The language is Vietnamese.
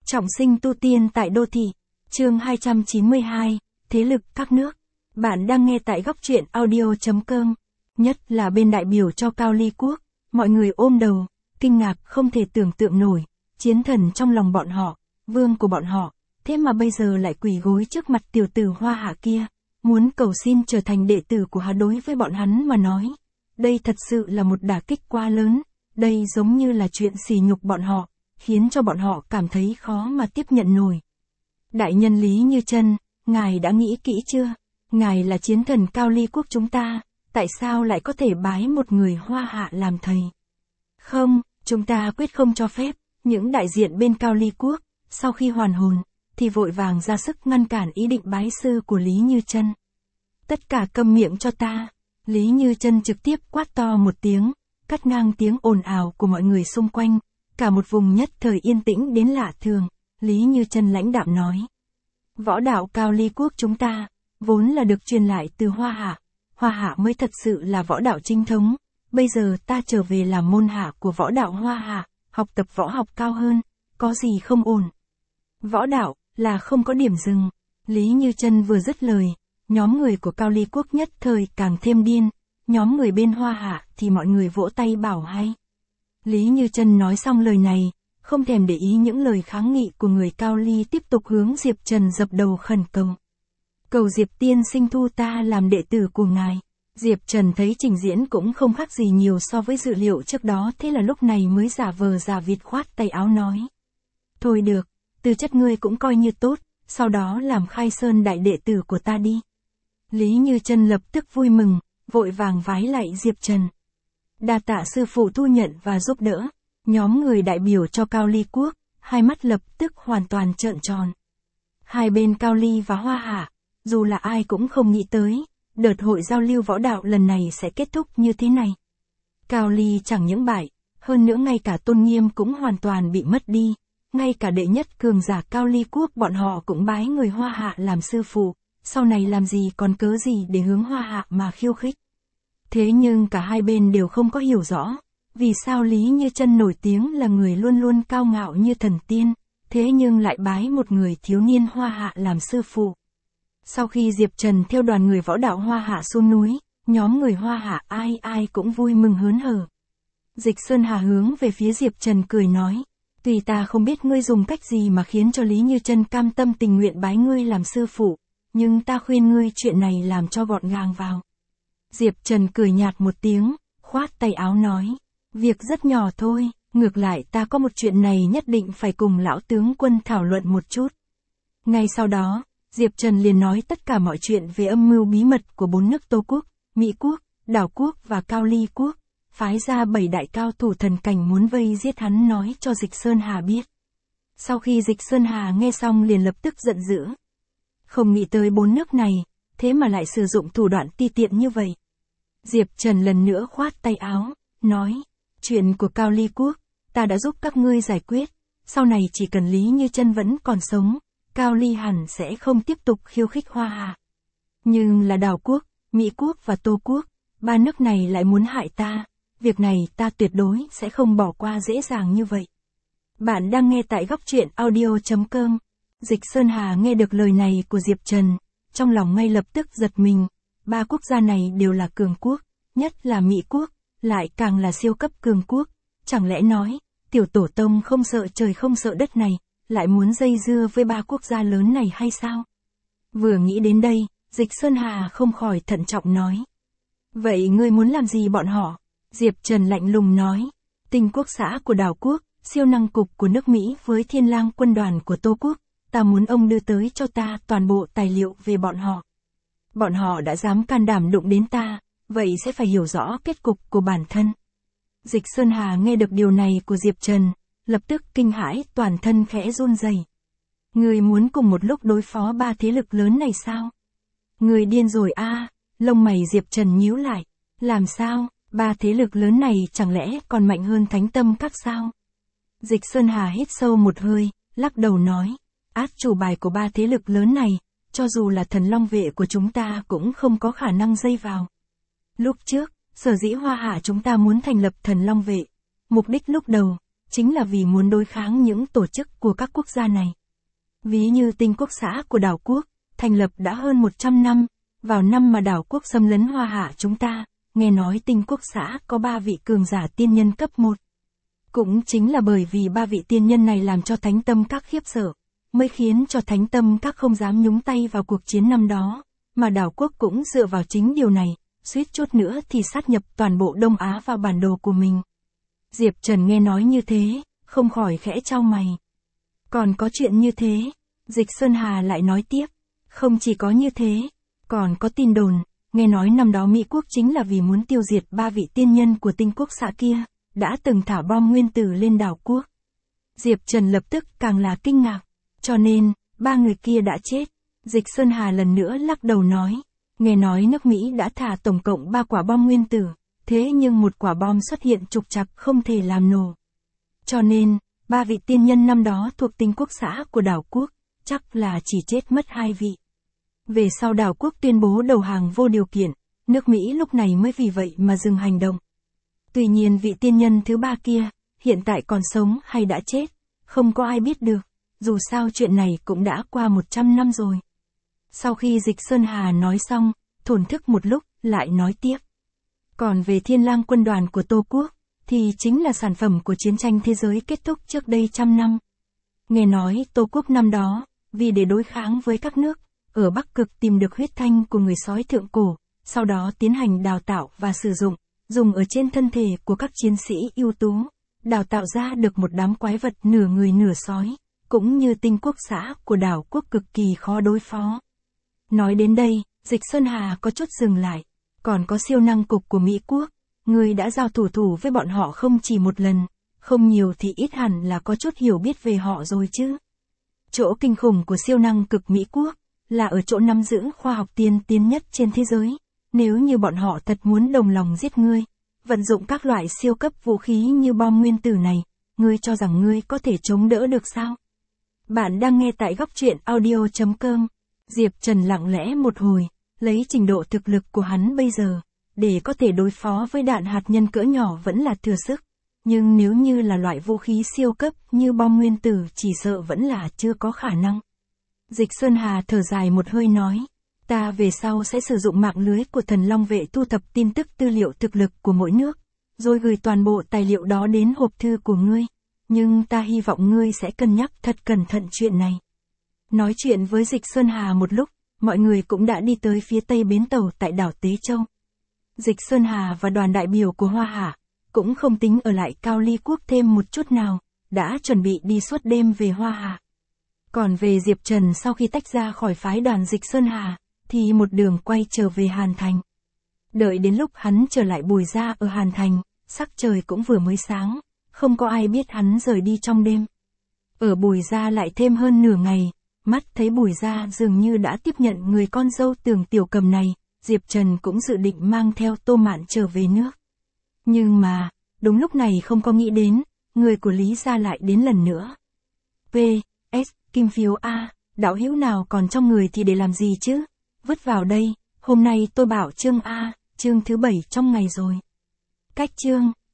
Trọng sinh tu tiên tại đô thị. Chương 292, Thế lực các nước. Bạn đang nghe tại góc truyện audio.com. Nhất là bên đại biểu cho Cao Ly Quốc, mọi người ôm đầu, kinh ngạc không thể tưởng tượng nổi, chiến thần trong lòng bọn họ, vương của bọn họ, thế mà bây giờ lại quỳ gối trước mặt tiểu tử Hoa Hạ kia, muốn cầu xin trở thành đệ tử của hắn. Đối với bọn hắn mà nói, đây thật sự là một đả kích quá lớn, đây giống như là chuyện sỉ nhục bọn họ, khiến cho bọn họ cảm thấy khó mà tiếp nhận nổi. Đại nhân Lý Như Chân, ngài đã nghĩ kỹ chưa? Ngài là chiến thần Cao Ly Quốc chúng ta, tại sao lại có thể bái một người Hoa Hạ làm thầy? Không, chúng ta quyết không cho phép. Những đại diện bên Cao Ly Quốc, sau khi hoàn hồn, thì vội vàng ra sức ngăn cản ý định bái sư của Lý Như Chân. Tất cả câm miệng cho ta. Lý Như Chân trực tiếp quát to một tiếng, cắt ngang tiếng ồn ào của mọi người xung quanh, cả một vùng nhất thời yên tĩnh đến lạ thường. Lý Như Chân lãnh đạm nói: Võ đạo Cao Ly Quốc chúng ta, vốn là được truyền lại từ Hoa Hạ. Hoa Hạ mới thật sự là võ đạo chính thống. Bây giờ ta trở về làm môn hạ của võ đạo Hoa Hạ, học tập võ học cao hơn, có gì không ổn. Võ đạo, là không có điểm dừng. Lý Như Chân vừa dứt lời, nhóm người của Cao Ly Quốc nhất thời càng thêm điên, nhóm người bên Hoa Hạ thì mọi người vỗ tay bảo hay. Lý Như Chân nói xong lời này, không thèm để ý những lời kháng nghị của người Cao Ly, tiếp tục hướng Diệp Trần dập đầu khẩn cầu. Cầu Diệp tiên sinh thu ta làm đệ tử của ngài. Diệp Trần thấy trình diễn cũng không khác gì nhiều so với dự liệu trước đó, thế là lúc này mới giả vờ giả vịt khoát tay áo nói: Thôi được, tư chất ngươi cũng coi như tốt, sau đó làm khai sơn đại đệ tử của ta đi. Lý Như Chân lập tức vui mừng, vội vàng vái lạy Diệp Trần. Đa tạ sư phụ thu nhận và giúp đỡ. Nhóm người đại biểu cho Cao Ly Quốc, hai mắt lập tức hoàn toàn trợn tròn. Hai bên Cao Ly và Hoa Hạ, dù là ai cũng không nghĩ tới, đợt hội giao lưu võ đạo lần này sẽ kết thúc như thế này. Cao Ly chẳng những bại, hơn nữa ngay cả tôn nghiêm cũng hoàn toàn bị mất đi. Ngay cả đệ nhất cường giả Cao Ly Quốc bọn họ cũng bái người Hoa Hạ làm sư phụ, sau này làm gì còn cớ gì để hướng Hoa Hạ mà khiêu khích. Thế nhưng cả hai bên đều không có hiểu rõ, vì sao Lý Như Chân nổi tiếng là người luôn luôn cao ngạo như thần tiên, thế nhưng lại bái một người thiếu niên Hoa Hạ làm sư phụ. Sau khi Diệp Trần theo đoàn người võ đạo Hoa Hạ xuống núi, nhóm người Hoa Hạ ai ai cũng vui mừng hớn hở. Dịch Sơn Hà hướng về phía Diệp Trần cười nói: Tùy ta không biết ngươi dùng cách gì mà khiến cho Lý Như Chân cam tâm tình nguyện bái ngươi làm sư phụ, nhưng ta khuyên ngươi chuyện này làm cho gọn gàng vào. Diệp Trần cười nhạt một tiếng, khoát tay áo nói: Việc rất nhỏ thôi, ngược lại ta có một chuyện này nhất định phải cùng lão tướng quân thảo luận một chút. Ngay sau đó, Diệp Trần liền nói tất cả mọi chuyện về âm mưu bí mật của bốn nước Tô Quốc, Mỹ Quốc, Đảo Quốc và Cao Ly Quốc, phái ra 7 đại cao thủ thần cảnh muốn vây giết hắn nói cho Dịch Sơn Hà biết. Sau khi Dịch Sơn Hà nghe xong liền lập tức giận dữ. Không nghĩ tới bốn nước này, thế mà lại sử dụng thủ đoạn ti tiện như vậy. Diệp Trần lần nữa khoát tay áo, nói: Chuyện của Cao Ly Quốc, ta đã giúp các ngươi giải quyết, sau này chỉ cần Lý Như Chân vẫn còn sống, Cao Ly hẳn sẽ không tiếp tục khiêu khích Hoa Hạ. Nhưng là Đảo Quốc, Mỹ Quốc và Tô Quốc, ba nước này lại muốn hại ta, việc này ta tuyệt đối sẽ không bỏ qua dễ dàng như vậy. Bạn đang nghe tại góc truyện audio.com. Dịch Sơn Hà nghe được lời này của Diệp Trần, trong lòng ngay lập tức giật mình, ba quốc gia này đều là cường quốc, nhất là Mỹ Quốc, lại càng là siêu cấp cường quốc, chẳng lẽ nói, tiểu tổ tông không sợ trời không sợ đất này, lại muốn dây dưa với ba quốc gia lớn này hay sao? Vừa nghĩ đến đây, Dịch Sơn Hà không khỏi thận trọng nói: Vậy ngươi muốn làm gì bọn họ? Diệp Trần lạnh lùng nói: Tinh quốc xã của Đảo Quốc, siêu năng cục của nước Mỹ với Thiên Lang quân đoàn của Tô Quốc, ta muốn ông đưa tới cho ta toàn bộ tài liệu về bọn họ. Bọn họ đã dám can đảm đụng đến ta, vậy sẽ phải hiểu rõ kết cục của bản thân. Dịch Sơn Hà nghe được điều này của Diệp Trần, lập tức kinh hãi toàn thân khẽ run rẩy. Người muốn cùng một lúc đối phó ba thế lực lớn này sao? Người điên rồi a? Lông mày Diệp Trần nhíu lại. Làm sao? Ba thế lực lớn này chẳng lẽ còn mạnh hơn Thánh Tâm Các sao? Dịch Sơn Hà hít sâu một hơi, lắc đầu nói: Át chủ bài của ba thế lực lớn này, cho dù là Thần Long vệ của chúng ta cũng không có khả năng dây vào. Lúc trước, sở dĩ Hoa Hạ chúng ta muốn thành lập Thần Long vệ, mục đích lúc đầu chính là vì muốn đối kháng những tổ chức của các quốc gia này. Ví như Tinh Quốc xã của đảo quốc, thành lập đã hơn 100 năm, vào năm mà đảo quốc xâm lấn Hoa Hạ chúng ta, nghe nói Tinh Quốc xã có 3 vị cường giả tiên nhân cấp 1. Cũng chính là bởi vì 3 vị tiên nhân này làm cho Thánh Tâm Các khiếp sợ, mới khiến cho Thánh Tâm Các không dám nhúng tay vào cuộc chiến năm đó, mà đảo quốc cũng dựa vào chính điều này, suýt chút nữa thì sát nhập toàn bộ Đông Á vào bản đồ của mình. Diệp Trần nghe nói như thế, không khỏi khẽ chau mày. Còn có chuyện như thế, Dịch Sơn Hà lại nói tiếp, không chỉ có như thế, còn có tin đồn, nghe nói năm đó Mỹ quốc chính là vì muốn tiêu diệt 3 vị tiên nhân của Tinh Quốc xã kia, đã từng thả bom nguyên tử lên đảo quốc. Diệp Trần lập tức càng là kinh ngạc, cho nên, 3 người kia đã chết. Dịch Sơn Hà lần nữa lắc đầu nói, nghe nói nước Mỹ đã thả tổng cộng 3 quả bom nguyên tử, thế nhưng một quả bom xuất hiện trục trặc không thể làm nổ. Cho nên, 3 vị tiên nhân năm đó thuộc Tinh Quốc xã của đảo quốc, chắc là chỉ chết mất 2 vị. Về sau đảo quốc tuyên bố đầu hàng vô điều kiện, nước Mỹ lúc này mới vì vậy mà dừng hành động. Tuy nhiên vị tiên nhân thứ 3 kia, hiện tại còn sống hay đã chết, không có ai biết được, dù sao chuyện này cũng đã qua 100 năm rồi. Sau khi Dịch Sơn Hà nói xong, thổn thức một lúc, lại nói tiếp. Còn về Thiên Lang quân đoàn của Tô Quốc, thì chính là sản phẩm của chiến tranh thế giới kết thúc trước đây 100 năm. Nghe nói Tô Quốc năm đó, vì để đối kháng với các nước, ở Bắc Cực tìm được huyết thanh của người sói thượng cổ, sau đó tiến hành đào tạo và sử dụng, dùng ở trên thân thể của các chiến sĩ ưu tú, đào tạo ra được một đám quái vật nửa người nửa sói, cũng như Tinh Quốc xã của đảo quốc cực kỳ khó đối phó. Nói đến đây, Dịch Sơn Hà có chút dừng lại, còn có siêu năng cục của Mỹ quốc, người đã giao thủ với bọn họ không chỉ một lần, không nhiều thì ít hẳn là có chút hiểu biết về họ rồi chứ. Chỗ kinh khủng của siêu năng cực Mỹ quốc, là ở chỗ nắm giữ khoa học tiên tiến nhất trên thế giới. Nếu như bọn họ thật muốn đồng lòng giết ngươi, vận dụng các loại siêu cấp vũ khí như bom nguyên tử này, ngươi cho rằng ngươi có thể chống đỡ được sao? Bạn đang nghe tại góc truyện audio.com. Diệp Trần lặng lẽ một hồi, lấy trình độ thực lực của hắn bây giờ, để có thể đối phó với đạn hạt nhân cỡ nhỏ vẫn là thừa sức. Nhưng nếu như là loại vũ khí siêu cấp như bom nguyên tử chỉ sợ vẫn là chưa có khả năng. Dịch Sơn Hà thở dài một hơi nói, ta về sau sẽ sử dụng mạng lưới của Thần Long vệ thu thập tin tức tư liệu thực lực của mỗi nước, rồi gửi toàn bộ tài liệu đó đến hộp thư của ngươi. Nhưng ta hy vọng ngươi sẽ cân nhắc thật cẩn thận chuyện này. Nói chuyện với Dịch Sơn Hà một lúc, mọi người cũng đã đi tới phía tây bến tàu tại đảo Tế Châu. Dịch Sơn Hà và đoàn đại biểu của Hoa Hạ, cũng không tính ở lại Cao Ly Quốc thêm một chút nào, đã chuẩn bị đi suốt đêm về Hoa Hạ. Còn về Diệp Trần sau khi tách ra khỏi phái đoàn Dịch Sơn Hà, thì một đường quay trở về Hàn Thành. Đợi đến lúc hắn trở lại Bùi Gia ở Hàn Thành, sắc trời cũng vừa mới sáng, không có ai biết hắn rời đi trong đêm. Ở Bùi Gia lại thêm hơn nửa ngày, mắt thấy Bùi Gia dường như đã tiếp nhận người con dâu Tưởng Tiểu Cầm này, Diệp Trần cũng dự định mang theo Tô Mạn trở về nước. Nhưng mà, đúng lúc này không có nghĩ đến, người của Lý Gia lại đến lần nữa. P.S. Kim phiếu A, đạo hữu nào còn trong người thì để làm gì chứ? Vứt vào đây, hôm nay tôi bảo chương A, chương thứ 7 trong ngày rồi. Cách chương